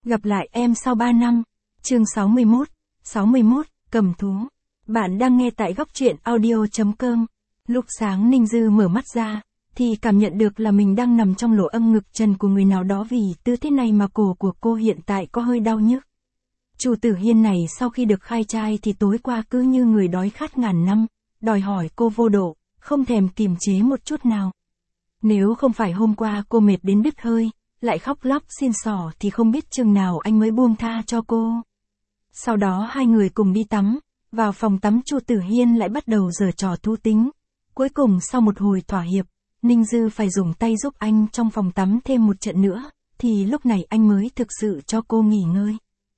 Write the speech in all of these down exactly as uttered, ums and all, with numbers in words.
Gặp lại em sau ba năm. Chương sáu mươi mốt. sáu mươi mốt, cầm thú. Bạn đang nghe tại góc truyện audio chấm com. Lúc sáng Ninh Dư mở mắt ra, thì cảm nhận được là mình đang nằm trong lỗ âm ngực trần của người nào đó, vì tư thế này mà cổ của cô hiện tại có hơi đau nhức. Chu Tử Hiên này sau khi được khai trai thì tối qua cứ như người đói khát ngàn năm, đòi hỏi cô vô độ, không thèm kiềm chế một chút nào. Nếu không phải hôm qua cô mệt đến đứt hơi, lại khóc lóc xin xỏ thì không biết chừng nào anh mới buông tha cho cô. Sau đó hai người cùng đi tắm, vào phòng tắm Chu Tử Hiên lại bắt đầu giở trò thú tính. Cuối cùng sau một hồi thỏa hiệp, Ninh Dư phải dùng tay giúp anh trong phòng tắm thêm một trận nữa, thì lúc này anh mới thực sự cho cô nghỉ ngơi.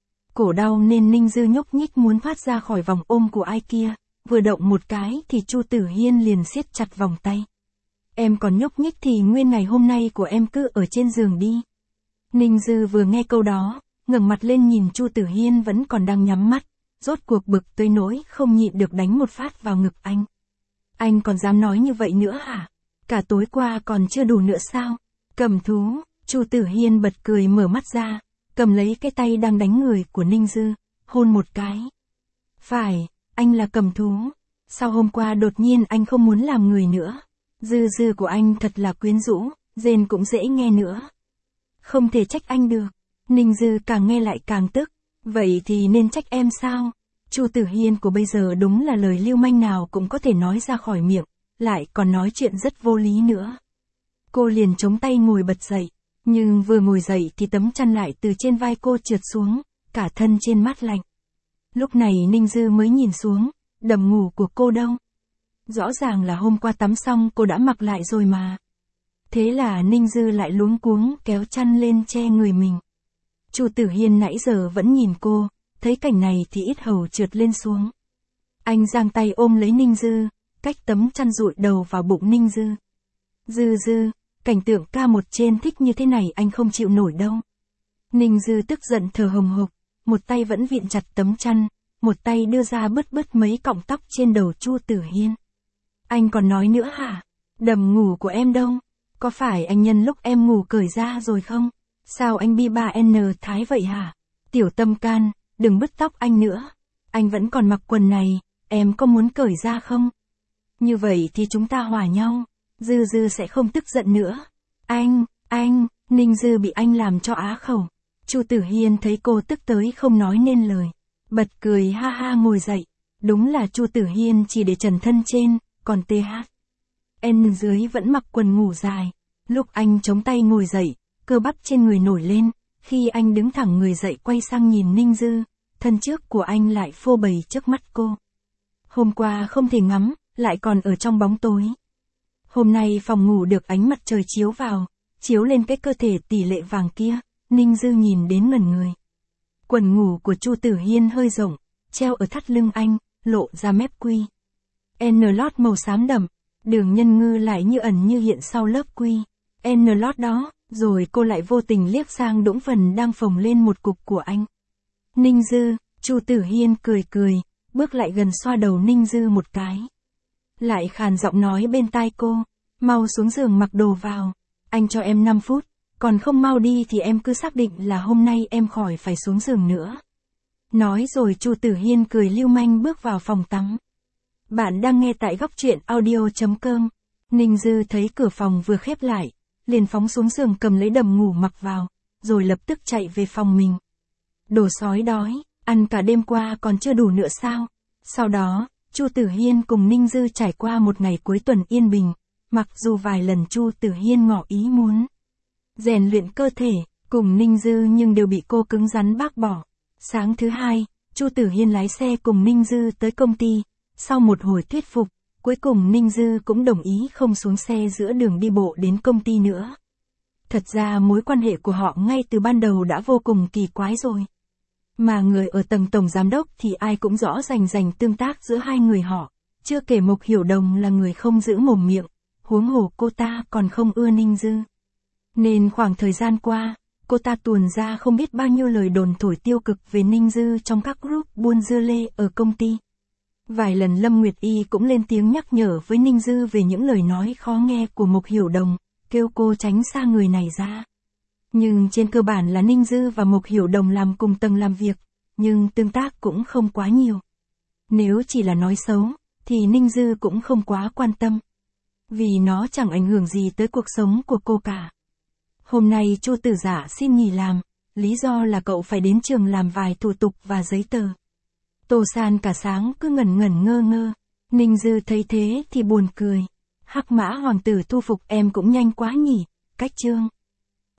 Cổ đau nên Ninh Dư nhúc nhích muốn thoát ra khỏi vòng ôm của ai kia, vừa động một cái thì Chu Tử Hiên liền siết chặt vòng tay. Em còn nhúc nhích thì nguyên ngày hôm nay của em cứ ở trên giường đi. Ninh Dư vừa nghe câu đó, ngẩng mặt lên nhìn Chu Tử Hiên vẫn còn đang nhắm mắt, rốt cuộc bực tới nỗi không nhịn được đánh một phát vào ngực anh. Anh còn dám nói như vậy nữa hả? Cả tối qua còn chưa đủ nữa sao? Cầm thú. Chu Tử Hiên bật cười mở mắt ra, cầm lấy cái tay đang đánh người của Ninh Dư, hôn một cái. Phải, anh là cầm thú. Sau hôm qua đột nhiên anh không muốn làm người nữa. Dư dư của anh thật là quyến rũ, rên cũng dễ nghe nữa. Không thể trách anh được. Ninh Dư càng nghe lại càng tức. Vậy thì nên trách em sao? Chu Tử Hiên của bây giờ đúng là lời lưu manh nào cũng có thể nói ra khỏi miệng, lại còn nói chuyện rất vô lý nữa. Cô liền chống tay ngồi bật dậy, nhưng vừa ngồi dậy thì tấm chăn lại từ trên vai cô trượt xuống, cả thân trên mát lạnh. Lúc này Ninh Dư mới nhìn xuống, đầm ngủ của cô đâu? Rõ ràng là hôm qua tắm xong cô đã mặc lại rồi mà. Thế là Ninh Dư lại luống cuống kéo chăn lên che người mình. Chu Tử Hiên nãy giờ vẫn nhìn cô, thấy cảnh này thì ít hầu trượt lên xuống. Anh giang tay ôm lấy Ninh Dư, cách tấm chăn dụi đầu vào bụng Ninh Dư. Dư dư, cảnh tượng ca một trên thích như thế này anh không chịu nổi đâu. Ninh Dư tức giận thở hồng hộc, một tay vẫn vịn chặt tấm chăn, một tay đưa ra bứt bứt mấy cọng tóc trên đầu Chu Tử Hiên. Anh còn nói nữa hả? Đầm ngủ của em đâu? Có phải anh nhân lúc em ngủ cởi ra rồi không? Sao anh bi ba N thái vậy hả? Tiểu tâm can, đừng bứt tóc anh nữa. Anh vẫn còn mặc quần này, em có muốn cởi ra không? Như vậy thì chúng ta hòa nhau, Dư Dư sẽ không tức giận nữa. Anh, anh, Ninh Dư bị anh làm cho á khẩu. Chu Tử Hiên thấy cô tức tới không nói nên lời, bật cười ha ha ngồi dậy. Đúng là Chu Tử Hiên chỉ để trần thân trên, còn tê hát N dưới vẫn mặc quần ngủ dài. Lúc anh chống tay ngồi dậy, cơ bắp trên người nổi lên, khi anh đứng thẳng người dậy quay sang nhìn Ninh Dư, thân trước của anh lại phô bày trước mắt cô. Hôm qua không thể ngắm, lại còn ở trong bóng tối. Hôm nay phòng ngủ được ánh mặt trời chiếu vào, chiếu lên cái cơ thể tỷ lệ vàng kia, Ninh Dư nhìn đến ngẩn người. Quần ngủ của Chu Tử Hiên hơi rộng, treo ở thắt lưng anh, lộ ra mép quy. N lót màu xám đậm, đường nhân ngư lại như ẩn như hiện sau lớp quy. N lót đó, rồi cô lại vô tình liếc sang đũng phần đang phồng lên một cục của anh. Ninh Dư, Chu Tử Hiên cười cười, bước lại gần xoa đầu Ninh Dư một cái. Lại khàn giọng nói bên tai cô, mau xuống giường mặc đồ vào, anh cho em năm phút, còn không mau đi thì em cứ xác định là hôm nay em khỏi phải xuống giường nữa. Nói rồi Chu Tử Hiên cười lưu manh bước vào phòng tắm. Bạn đang nghe tại góc truyện audio chấm com. Ninh Dư thấy cửa phòng vừa khép lại, liền phóng xuống giường cầm lấy đầm ngủ mặc vào, rồi lập tức chạy về phòng mình. Đồ sói đói, ăn cả đêm qua còn chưa đủ nữa sao? Sau đó, Chu Tử Hiên cùng Ninh Dư trải qua một ngày cuối tuần yên bình, mặc dù vài lần Chu Tử Hiên ngỏ ý muốn rèn luyện cơ thể, cùng Ninh Dư nhưng đều bị cô cứng rắn bác bỏ. Sáng thứ hai, Chu Tử Hiên lái xe cùng Ninh Dư tới công ty, sau một hồi thuyết phục, cuối cùng Ninh Dư cũng đồng ý không xuống xe giữa đường đi bộ đến công ty nữa. Thật ra mối quan hệ của họ ngay từ ban đầu đã vô cùng kỳ quái rồi. Mà người ở tầng tổng giám đốc thì ai cũng rõ rành rành tương tác giữa hai người họ, chưa kể Mộc Hiểu Đồng là người không giữ mồm miệng, huống hồ cô ta còn không ưa Ninh Dư. Nên khoảng thời gian qua, cô ta tuồn ra không biết bao nhiêu lời đồn thổi tiêu cực về Ninh Dư trong các group buôn dưa lê ở công ty. Vài lần Lâm Nguyệt Y cũng lên tiếng nhắc nhở với Ninh Dư về những lời nói khó nghe của Mộc Hiểu Đồng, kêu cô tránh xa người này ra. Nhưng trên cơ bản là Ninh Dư và Mộc Hiểu Đồng làm cùng tầng làm việc, nhưng tương tác cũng không quá nhiều. Nếu chỉ là nói xấu, thì Ninh Dư cũng không quá quan tâm. Vì nó chẳng ảnh hưởng gì tới cuộc sống của cô cả. Hôm nay Chu Tử Dạ xin nghỉ làm, lý do là cậu phải đến trường làm vài thủ tục và giấy tờ. Tô San cả sáng cứ ngẩn ngẩn ngơ ngơ. Ninh Dư thấy thế thì buồn cười. Hắc Mã Hoàng tử thu phục em cũng nhanh quá nhỉ, cách chương.